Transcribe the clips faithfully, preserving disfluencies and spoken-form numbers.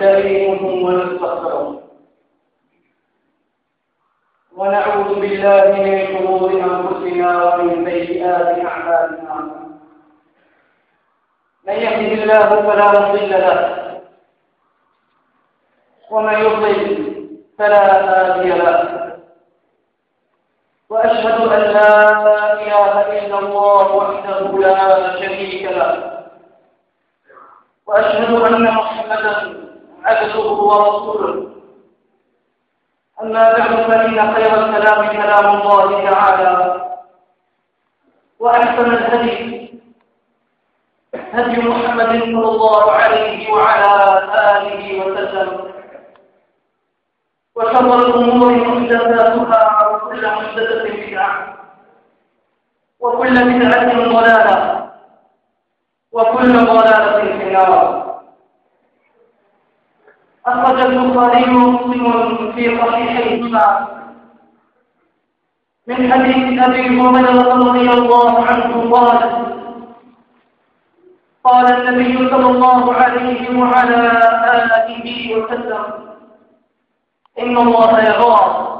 ونستعينه ونستغفره ونعوذ بالله من شرور أنفسنا ومن سيئات أعمالنا. من يهده الله فلا مضل له ومن يضلل فلا هادي له، وأشهد أن لا إله إلا الله وحده لا شريك له، وأشهد أن محمدا عبده ورسوله. أما بعد فإن خير الكلام كلام الله تعالى، وأحسن الهدي هدي محمد صلى الله عليه وعلى آله وسلم، وشر الأمور محدثاتها وكل محدثة بدعة وكل بدعة ضلالة وكل ضلالة في النار. أخرج البخاري ومسلم في صحيحيهما من حديث أبي هريرة رضي الله عنه قال: قال النبي صلى الله عليه وعلى آله وسلم: إن الله يغار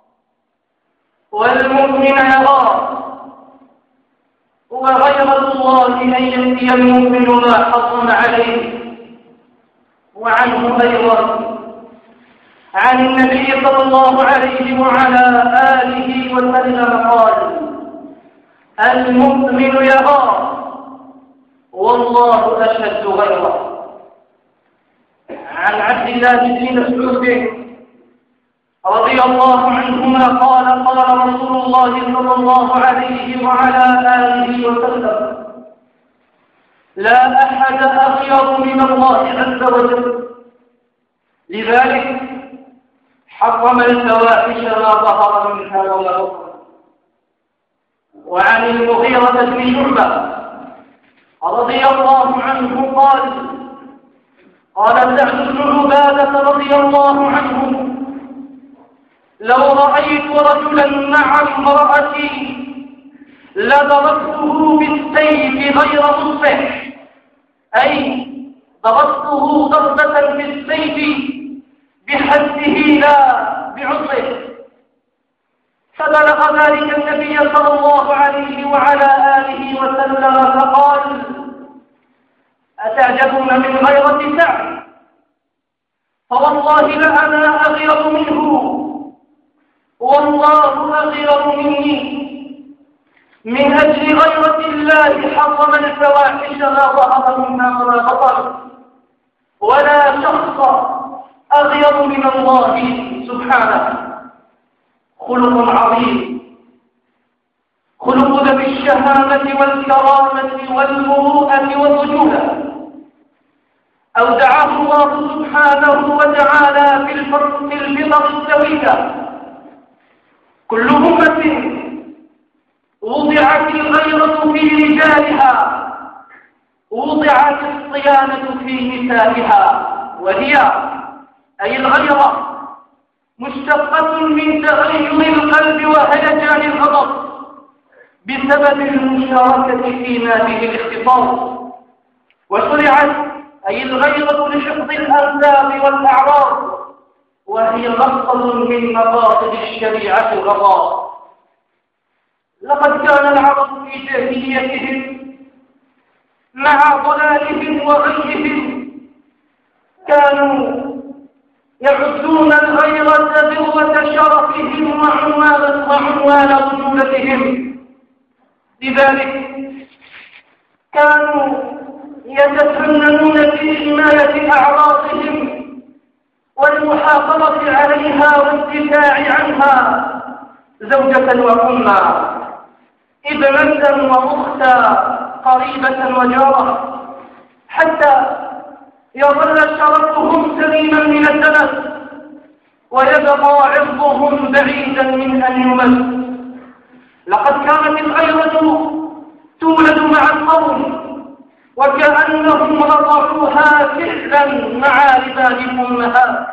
والمؤمن يغار، وغيرة الله أن يأتي المؤمن ما حرم عليه. وعنه أيضا عن النبي صلى الله عليه وعلى آله وسلم قال: المؤمن يغار والله أشد غيره. عن عبد الله بن مسعود رضي الله عنهما قال: قال رسول الله صلى الله عليه وعلى آله وسلم: لا أحد أغير من الله عز وجل، لذلك حرم الفواحش ما ظهر منها وما بطن. وعن المغيرة بن شعبة رضي الله عنه قال: قال سعد بن عبادة رضي الله عنه: لو رأيت رجلا مع امرأتي لضربته بالسيف غير مصفح، أي ضربته ضربة بالسيف بحده لا بعصه. فبلغ ذلك النبي صلى الله عليه وعلى آله وسلم فقال: أتعجبون من غيرة سعد؟ فوالله لأنا أغير منه، والله أغير مني. من أجل غيرة الله حرم الفواحش ما ظهر منها وما بطن، ولا شخص أغير من الله سبحانه. خلق عظيم، خلق ذوي الشهامة والكرامة والمروءة والرجولة، أودعه الله سبحانه وتعالى في الفطر السوية. كل أمة وضعت الغيرة في رجالها وضعت الصيانة في نسائها، وهي أي الغيرة مشتقة من تغير القلب وهيجان الغضب بسبب المشاركة فيما به الاختصاص. وشرعت أي الغيرة لحفظ الأنساب والأعراض، وهي مقصد من مقاصد الشريعة الغضاء. لقد كان العرب في جاهليتهم مع ضلالهم وغيهم كانوا يعدون الغيرة ذروة شرفهم وعنوان وعنوان رجولتهم، لذلك كانوا يتفننون في حماية أعراضهم والمحافظة عليها والدفاع عنها، زوجة وأمة، ابنة وأختا، قريبة وجارة، حتى يظل شرفهم سليما من الدنس ويبقى عرضهم بعيدا من أن يمس. لقد كانت الغيرة تولد مع القوم، وكأنهم رضعوها فعلا مع لبان أمهات.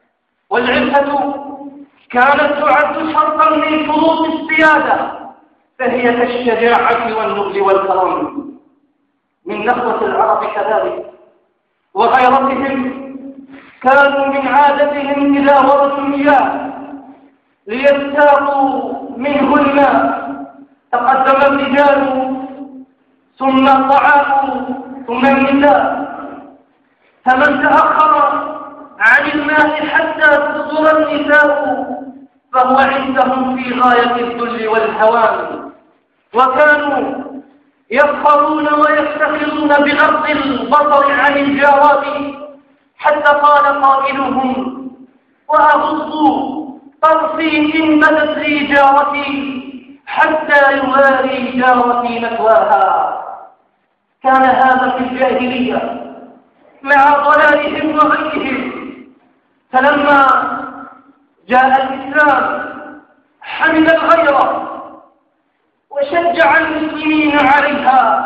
والعفة كانت تعد شرطا من شروط السيادة، فهي كالشجاعة والنبل والكرم. من نخوة العرب كذلك وغيرتهم كانوا من عادتهم إذا وردوا المياه ليستاقوا منه الماء تقدم الرجال ثم الضعاف ثم النساء، فمن تأخر عن الماء حتى تصدر النساء فهو عندهم في غاية الذل والهوان. وكانوا يفخرون ويفتخرون بغض البصر عن الجارات، حتى قال قائلهم: وأغض طرفي إن بدت لي جارتي حتى يواري جارتي مثواها. كان هذا في الجاهلية مع ضلالهم وغيهم، فلما جاء الإسلام حمل الغيرة وشجع المسلمين عليها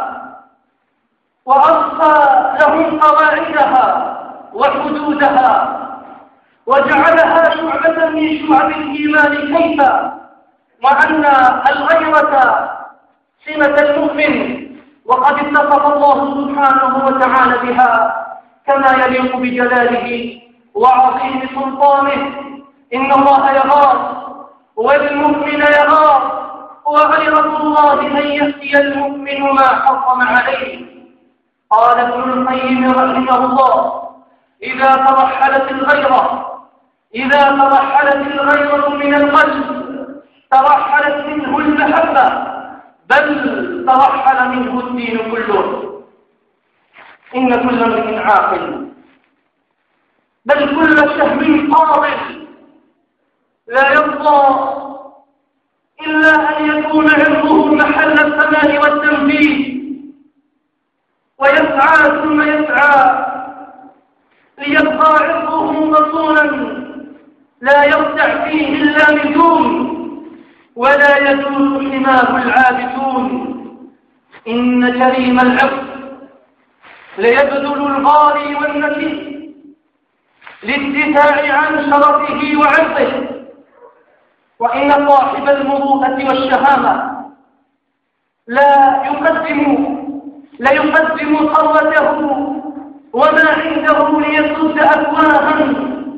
وأرسى لهم قواعدها وحدودها وجعلها شعبة من شعب الإيمان، كيف وأن الغيرة سمة المؤمن وقد اتصف الله سبحانه وتعالى بها كما يليق بجلاله وعظيم سلطانه: إن الله يغار والمؤمن يغار وغيرة الله أن يأتي المؤمن ما حرم عليه. قال ابن القيم رحمه الله: إذا ترحلت الغيرة إذا ترحلت الغيرة من القلب ترحلت منه المحبة، بل ترحل منه الدين كله. إن كل امرئ عاقل، بل كل شهم قاضٍ لا يرضى إلا أن يكون عرضه محل الثمان والتنفيذ، ويسعى ثم يسعى ليبقى عرضه مصونا لا يرتع فيه إلا نجوم ولا يزول حماه العابثون. إن كريم العرض ليبذل الغالي والنكيس للدفاع عن شرفه وعرضه، وإن صاحب المروءة والشهامة لا يقدم لا يقدم ثروته وما عنده ليسد أفواها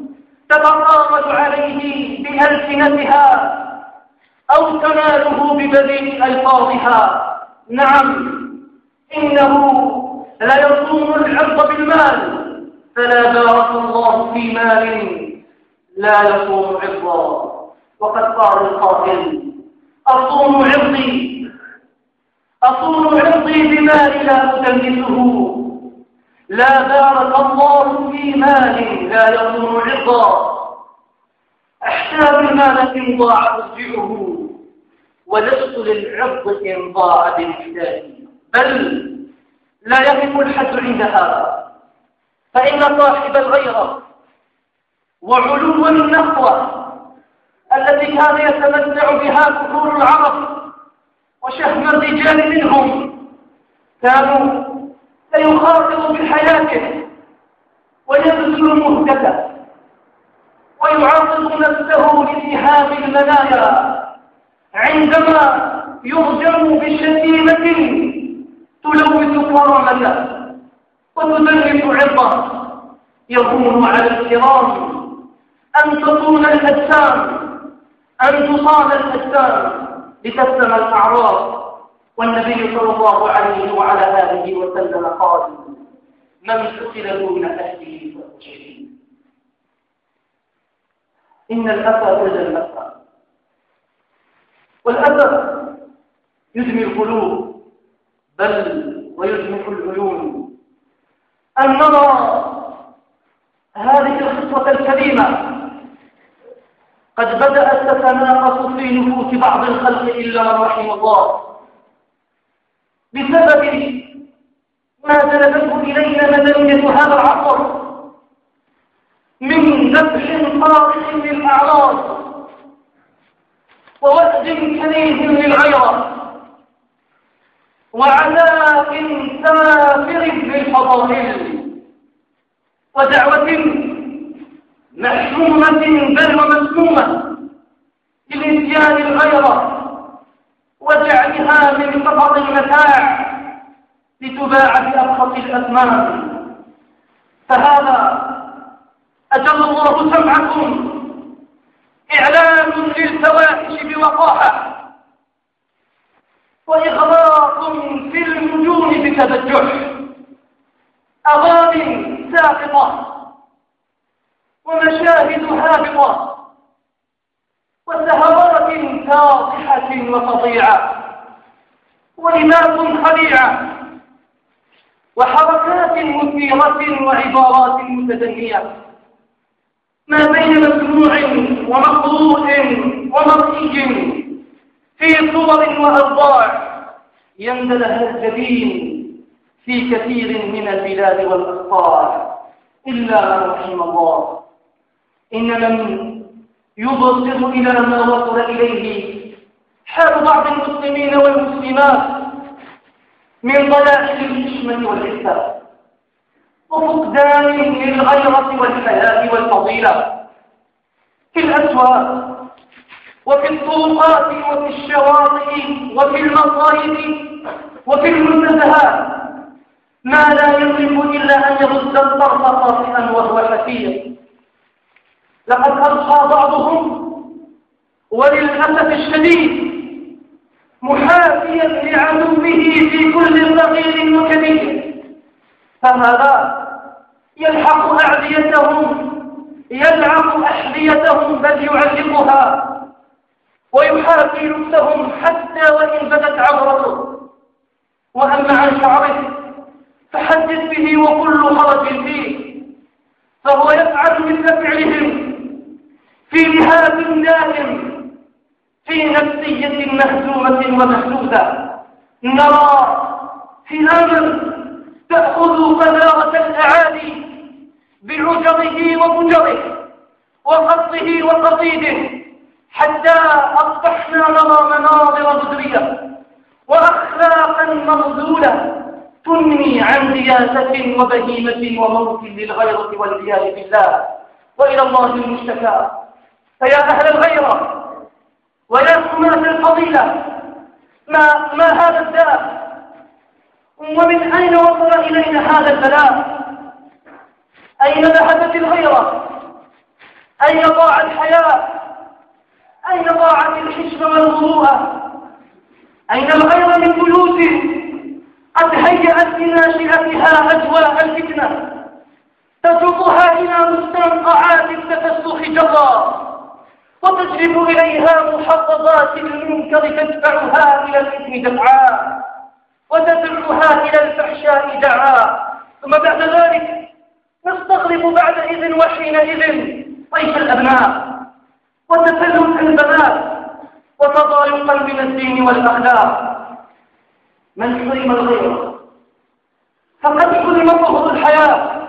تتطاول عليه بألسنتها أو تناله ببذيء ألفاظها. نعم، إنه لا يصوم العرض بالمال، فلا بارك الله في مال لا يصوم عرضا. وقد قال القائل: أصوم عرضي أصوم عرضي بمال لا أدنسه، لا بارك الله في مال لا يصوم عرضا. أحتاج المال إن ضاع أرجعه، ولست للعرض إن ضاع بالحداد. بل لا يقف الحد عند هذا، فإن صاحب الغيرة وعلو النخوة التي كان يتمتع بها كفور العرب وشهم الرجال منهم كانوا سيخاطر بحياته ويبذل مهجته ويعرض نفسه لاتهام المنايا عندما يرجم بشتيمة تلوث كرامته وتدنس عرضه. يهون على الكرام أن تطول الأجسام أن تصاب الأجسام لتسلم الأعراض. والنبي صلى الله عليه وعلى آله وسلم قال: من قتل دون أهله فهو شهيد. إن الأسى ولد الأسى، والأسى يدمي القلوب بل ويدمي العيون. أن نرى هذه الخطوة الكريمة قد بدأت تتناقص في نفوس بعض الخلق إلا من رحم الله، بسبب ما جلبته إلينا مدنية هذا العصر من ذبح صارخ للأعراض ووسد كريه للغيرة وعذاب سافر للفضائل ودعوة محشومة بل ومسمومة لنسيان الغيرة وجعلها من فقط المتاع لتباع بأبسط الأثمان. فهذا أجل الله سمعكم إعلان للفواحش بوقاحة، وإغراق في النجوم بتبجح، أغاني ساقطة ومشاهد هابطة وسهرات فاضحة وفظيعة ولباس خليعة وحركات مثيرة وعبارات متدنية، ما بين مسموع ومقروء ومرئي في صور وأوضاع يندلها الجبين في كثير من البلاد والأقطار، إلا من رحم الله. إن من يبصر إلى ما وصل إليه حال بعض المسلمين والمسلمات من ضلائل الحشمة والعفة وفقدان للغيرة والحياة والفضيلة في الأسواق وفي الطرقات وفي الشواطئ وفي المصايد وفي المنتزهات، ما لا يملك إلا أن يرد الطرف خاطئا وهو حفيظ. لقد أضحى بعضهم وللأسف الشديد محافيا لعدوه في كل صغير وكبير، فهذا يلحق أعديتهم يلعق أحذيتهم بل يعلقها ويحاكي لبسهم حتى وإن بدت عورته. وأما عن شعره فحدث به وكل خرج فيه، فهو يفعل مثل فعلهم في لهاب دائم في نفسية مهزومة ومهزوزة. نرى هلاما تأخذ قذارة الأعالي بعجره وفجره وقصه وقصيده، حتى أصبحنا نرى مناظر مزرية وأخلاقا مرذولة تنمي عن رياسة وبهيمة وموت للغيرة والعياذ بالله، وإلى الله المشتكى. فيا أهل الغيرة ويا حماة الفضيلة، ما, ما هذا الداء؟ ومن أين وصل إلينا هذا البلاء؟ أين ذهبت الغيرة؟ أين ضاع الحياة؟ أين ضاعت الحشمة والمروءة؟ أين الغيرة من بيوت قد هيأت لناشئتها أجواء الفتنة تجرها إلى مستنقعات التفسخ جرا وتجلب إليها محفظات المنكر تدفعها إلى الإثم دفعا وتدعوها إلى الفحشاء دعا، ثم بعد ذلك نستغرب بعدئذ وحينئذ طيش الأبناء وتفلت البنات وتضايقا من الدين والأخلاق. من حرم الغيرة فقد حرم طهر الحياة،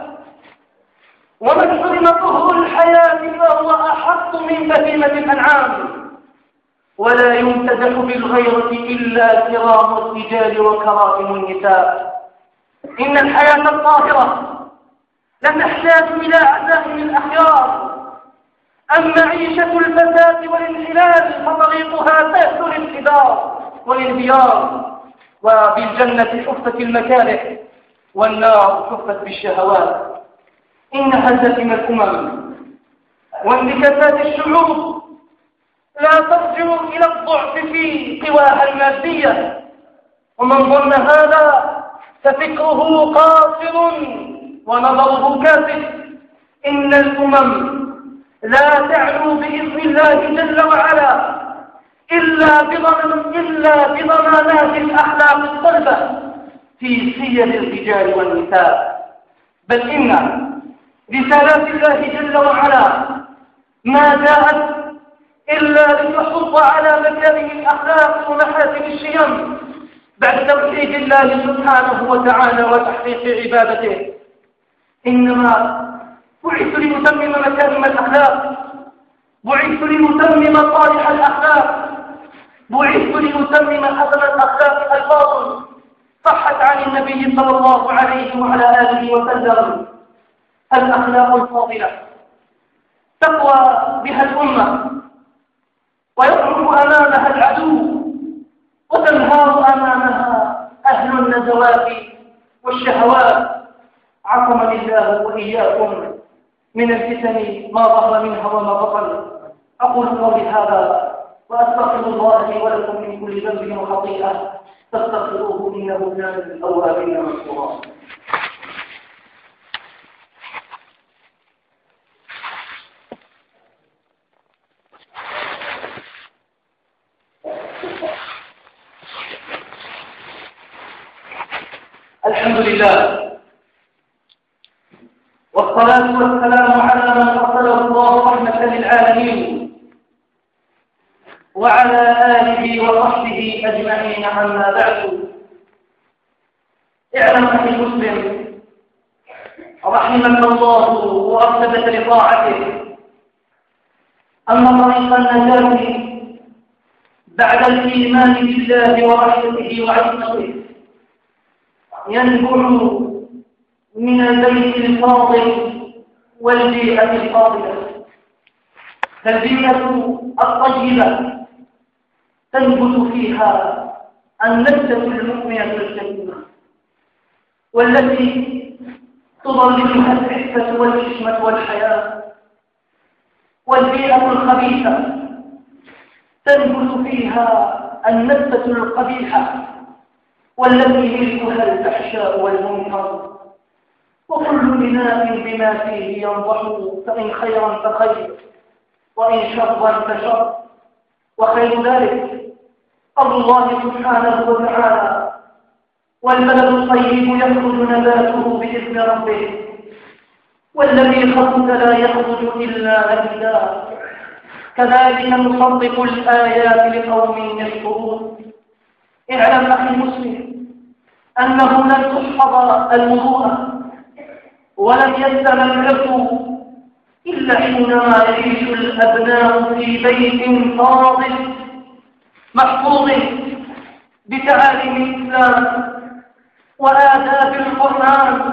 ومن حرم طهر الحياة فهو أحق من بهيمة الأنعام. ولا يمتدح بالغيرة إلا كرام الرجال وكرائم النساء. إن الحياة الطاهرة لتحتاج إلى عزائم الأخيار، أما عيشة الفساد والانحلال فطريقها سهل الانحدار والانهيار، وبالجنة حفت المكاره والنار حفت بالشهوات. إن هزائم الأمم وانتكاسات الشعوب لا ترجع إلى الضعف في قواها المادية، ومن ظن هذا ففكره قاصر ونظره كاسد. إن الأمم لا تعلو بإذن الله جل وعلا إلا بضمان إلا بضمانات الأخلاق الصلبة في سير الرجال والنساء، بل إن رسالات الله جل وعلا ما جاءت إلا لتحض على مكارم الأخلاق ومحاسن الشيم بعد توحيد الله سبحانه وتعالى وتحقيق عبادته. إنما بعثت لأتمم مكارم الأخلاق، بعثت لأتمم صالح الأخلاق، بعثت لأتمم حسن الأخلاق. الفاضل صحت عن النبي صلى الله عليه وعلى آله وسلم الأخلاق الفاضلة تقوى بها الأمة ويضعف أمامها العدو وتنهار أمامها أهل النزوات والشهوات. عصمني الله وإياكم من الفتن ما ظهر منها وما بطن. أقول قولي هذا وأستغفر الله لي ولكم من كل ذنب وخطيئة فاستغفروه إنه كان للأوابين غفورا. الحمد لله والصلاة والسلام على من أرسله الله رحمة للعالمين وعلى آله وصحبه أجمعين. أما بعد، اعلم أخي المسلم رحمك الله وأرشدك لطاعته أن طريق النجاة بعد الإيمان بالله ورحمته وعصمته ينبع من البيت الفاضل والبيئة الفاضلة. فالبيئة الطيبة تنبت فيها النبتة المؤمنة الجميلة والتي تظللها العفة والحشمة والحياة، والبيئة الخبيثة تنبت فيها النبتة القبيحة والتي ملكها الفحشاء والمنكر. وكل إناء بما فيه ينضح، فإن خيرا فخير وإن شرا فشر، وخير ذلك قول الله سبحانه وتعالى: والبلد الطيب يخرج نباته بإذن ربه والذي خبث لا يخرج إلا نكدا. كذلك نصدق الآيات لقوم يشكرون. اعلم أخي المسلم أنه لن تحفظ المروءة ولن يسلم العرض إلا حينما يعيش الأبناء في بيت فاضل محفوظ بتعاليم الإسلام وآداب القرآن،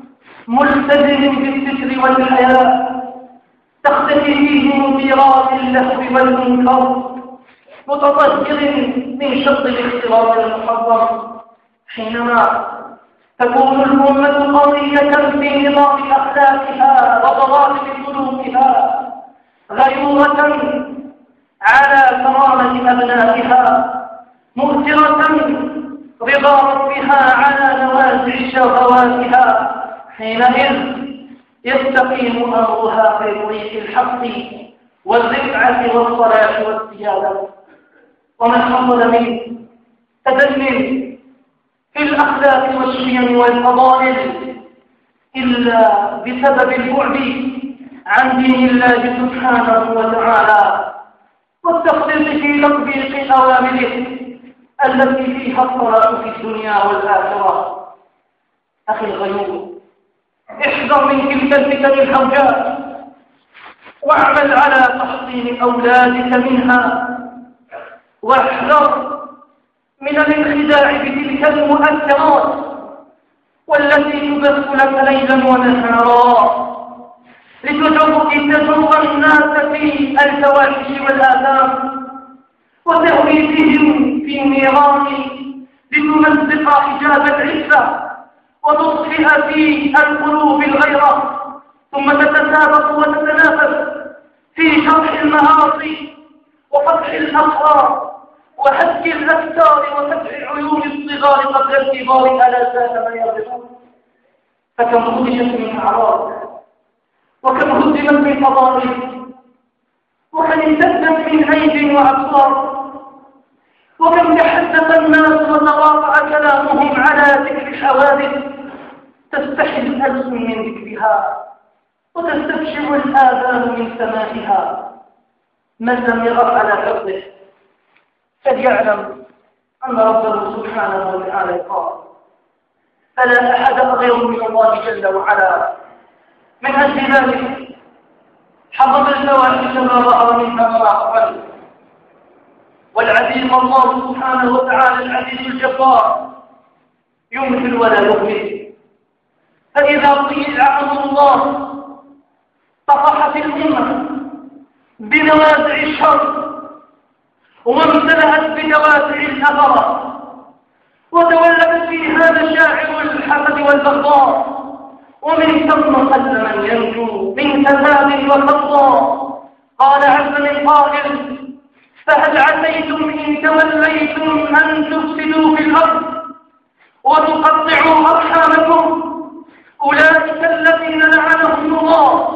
ملتزم بالستر والحياء، تختفي فيه مديرات اللهو والمنكر، متطهر من شط الاختلاط المحرم. حينما تكون الأمة قوية في نظام أخلاقها وضوابط سلوكها، غيورة على كرامة أبنائها، مؤثرة رضا ربها على نوازع شهواتها، حينئذ يستقيم أمرها في طريق الحق والرفعة والصلاح والسيادة. ومن حصل منه تدني في الأخلاق والشيم والفضائل إلا بسبب البعد عن دين الله سبحانه وتعالى والتخطيط في تطبيق أوامره التي فيها الصلاة في الدنيا والآخرة. أخي الغيور، احذر من تلك الفتن الهوجاء واعمل على تحصين أولادك منها، واحذر من الانخداع بتلك المؤثرات والتي تبث لك ليلا ونهارا لتجرك تجرب الناس في الفواحش والآثام وتهوي بهم في النيران لتمزق حجاب العفة وتطفئ في القلوب الغيرة، ثم تتسابق وتتنافس في شرح المعاصي وفتح الأسرار وهتك الأفكار وفتح عيون الصغار قبل الكبار ألا ساء ما يرضون. فكم خدشت من أعراض، وكم هدمت من فضائل، وكم امتدت من عيب وأبصار، وكم تحدث الناس وتواقع كلامهم على ذكر الحوادث تستحي الألسن من ذكرها وتستبشر الآذان من سماعها. من لم يغف على حفظه فليعلم أن ربه سبحانه وتعالى قال: فلا أحد غير من الله جل وعلا. من أجل ذلك حرم الفواحش ما ظهر منها وما بطن، والعزيز الله سبحانه وتعالى العزيز الجبار يمثل ولا يهمل. فإذا طيع أمر الله طفحت الأمة بنوازع الشر وامتلأت بدوافع الأثرة وتولدت فيها مشاعر الحسد والبغضاء، ومن ثم قل من ينجو من كذاب وخطا. قال عز من قائل: فهل عسيتم إن توليتم أن تفسدوا في الأرض وتقطعوا أرحامكم؟ أولئك الذين لعنهم الله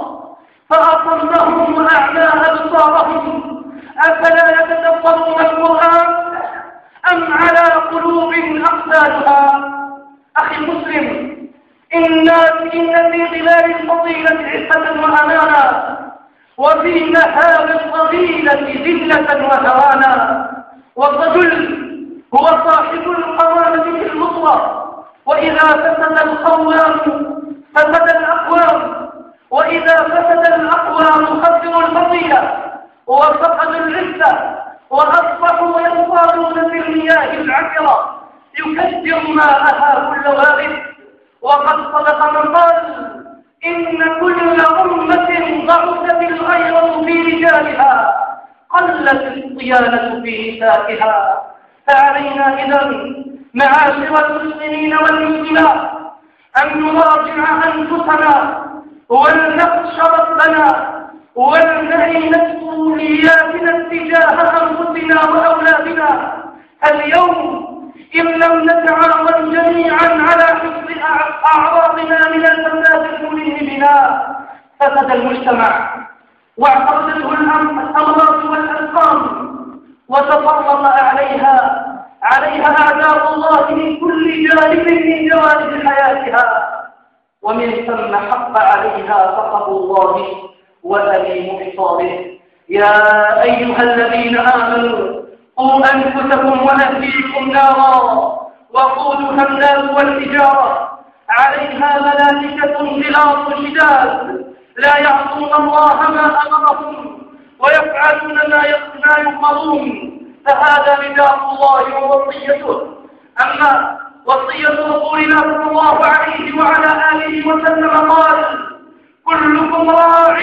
فأصمهم وأعمى أبصارهم أفلا يتدبرون القرآن أم على قلوب أقفالها؟ أخي المسلم، إن إن في ظلال الفضيلة عزة وأمانا، وفي نهار الفضيلة ذلة وهوانا. والرجل هو صاحب القوامة في المطلق، وإذا فسد القوام فسد الأقوام، وإذا فسد الأقوام خسروا الفضيلة وفقدوا العزة وأصبحوا ينصارون في المياه العكرة يكدر ماءها كل وارد. وقد صدق من قال: إن كل أمة ضعفت الغيرة في رجالها قلت الصيانة في نسائها. فعلينا إذن معاشر المسلمين والمسلمات أن نراجع أنفسنا ولنخش ربنا ولنعي مسؤولياتنا اتجاه أنفسنا وأولادنا. اليوم إن لم نتعاون جميعا على حفظ أعراضنا من الفساد الملم بنا فسد المجتمع واعترضته الأمراض والأسقام وتسلط عليها عليها أعداء الله من كل جانب من جوانب حياتها، ومن ثم حق عليها سخط الله وأليم عقابه. يا أيها الذين آمنوا قوا أنفسكم وأهليكم نارا وقودها الناس والحجارة عليها ملائكة غلاظ شداد لا يعصون الله ما أمرهم ويفعلون ما يؤمرون. فهذا نداء الله ووصيته. أما وصية رسولنا صلى الله عليه وعلى آله وسلم قال: كلكم راع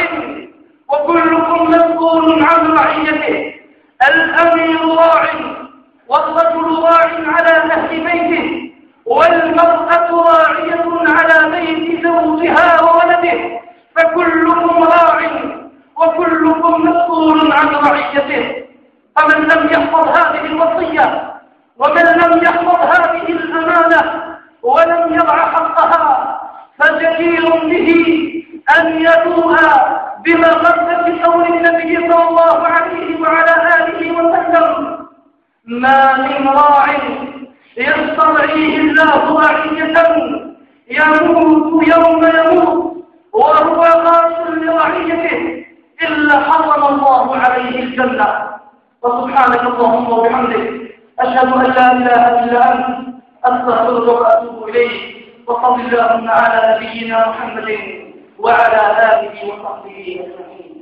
وكلكم مسؤول عن رعيته. الأمير راع والرجل راع على أهل بيته، والمرأة راعية على بيت زوجها وولده، فكلكم راع وكلكم مسؤول عن رعيته. فمن لم يحفظ هذه الوصية ومن لم يحفظ هذه الأمانة ولم يضع حقها فجدير به أن يدوء بمغبة قول النبي صلى الله عليه وعلى آله وسلم: ما من راع يسترعيه الله رعية يموت يوم يموت وهو غاش لرعيته إلا حرم الله عليه الجنة. وسبحانك اللهم وبحمدك أشهد أن لا إله إلا أنت أستغفرك وأتوب إليك. وصل اللهم على نبينا محمد وعلى آله وصحبه أجمعين.